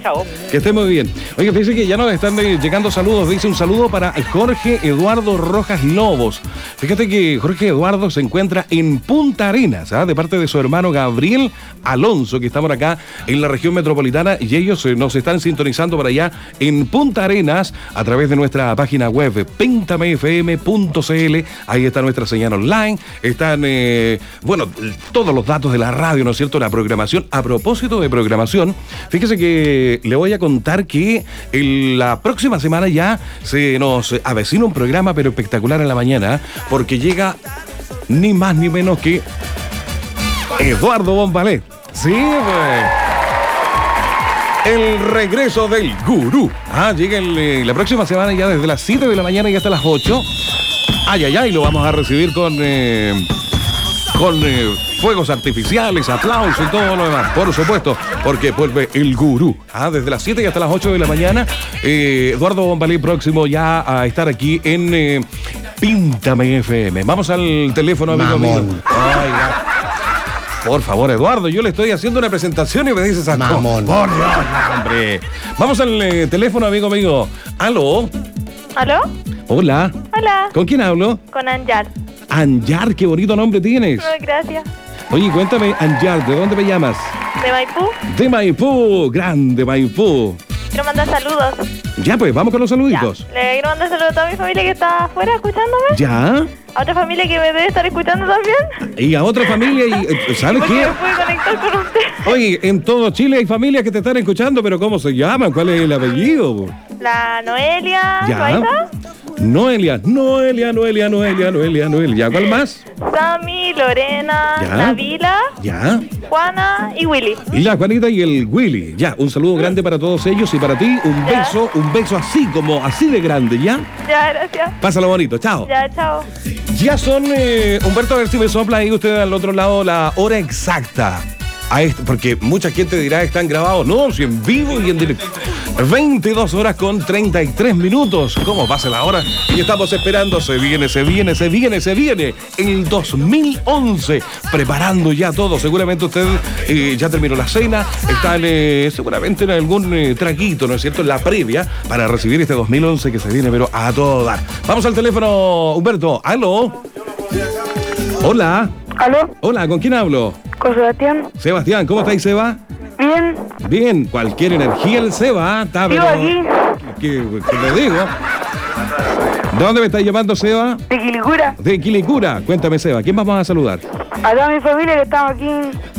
Chao. Que esté muy bien. Oye, fíjese que ya nos están llegando saludos. Dice un saludo para Jorge Eduardo Rojas Lobos. Fíjate que Jorge Eduardo se encuentra en Punta Arenas, de parte de su hermano Gabriel Alonso, que estamos acá en la región metropolitana, y ellos nos están sintonizando por allá en Punta Arenas a través de nuestra página web pentamefm.cl. Ahí está nuestra señal online, están todos los datos de la radio, ¿no es cierto? La programación. A propósito de programación, fíjese que le voy a contar que la próxima semana ya se nos avecina un programa pero espectacular en la mañana, porque llega ni más ni menos que Eduardo Bombalet. Sí, pues. El regreso del gurú. Llega la próxima semana ya desde las 7 de la mañana y hasta las 8. Lo vamos a recibir con fuegos artificiales, aplausos y todo lo demás. Por supuesto, porque vuelve el gurú. Desde las 7 y hasta las 8 de la mañana. Eduardo Bombalet próximo ya a estar aquí en Píntame FM. Vamos al teléfono, amigo mío. Por favor, Eduardo, yo le estoy haciendo una presentación y me dices a mamón. Por Dios, hombre. Vamos al teléfono, amigo mío. ¿Aló? ¿Aló? Hola. Hola. ¿Con quién hablo? Con Anjar. Anjar, qué bonito nombre tienes. Gracias. Oye, cuéntame, Anjar, ¿de dónde me llamas? ¿De Maipú? De Maipú, grande Maipú. Quiero mandar saludos. Ya, pues, vamos con los saluditos. Ya. Le quiero mandar saludos a toda mi familia que está afuera escuchándome. Ya. A otra familia que me debe estar escuchando también. Y a otra familia, y ¿sabes qué? Me pude conectar con usted. Oye, en todo Chile hay familias que te están escuchando, pero ¿cómo se llaman? ¿Cuál es el apellido? La Noelia. Ya. Noelia. ¿Cuál más? Sammy, Lorena, Ya. Navila, Ya. Juana y Willy. Y la Juanita y el Willy. Ya, un saludo grande para todos ellos y para ti un beso así de grande, ¿ya? Ya, gracias. Pásalo bonito, chao. Ya, chao. Ya son, Humberto, a ver si me sopla ahí usted al otro lado la hora exacta. Porque mucha gente dirá, están grabados. No, si en vivo y en directo. 22 horas con 33 minutos. ¿Cómo pasa la hora? Y estamos esperando. Se viene el 2011. Preparando ya todo. Seguramente usted ya terminó la cena. Está seguramente en algún traguito, ¿no es cierto? En la previa para recibir este 2011 que se viene, pero a todo dar. Vamos al teléfono, Humberto. ¿Aló? Hola. ¿Aló? Hola, ¿con quién hablo? Con Sebastián. Sebastián, ¿cómo estáis, Seba? Bien. Bien, cualquier energía el Seba, está, Vivo pero... aquí. ¿Qué le digo? ¿De dónde me estáis llamando, Seba? De Quilicura. De Quilicura. Cuéntame, Seba, ¿quién vamos a saludar? A toda mi familia que estamos aquí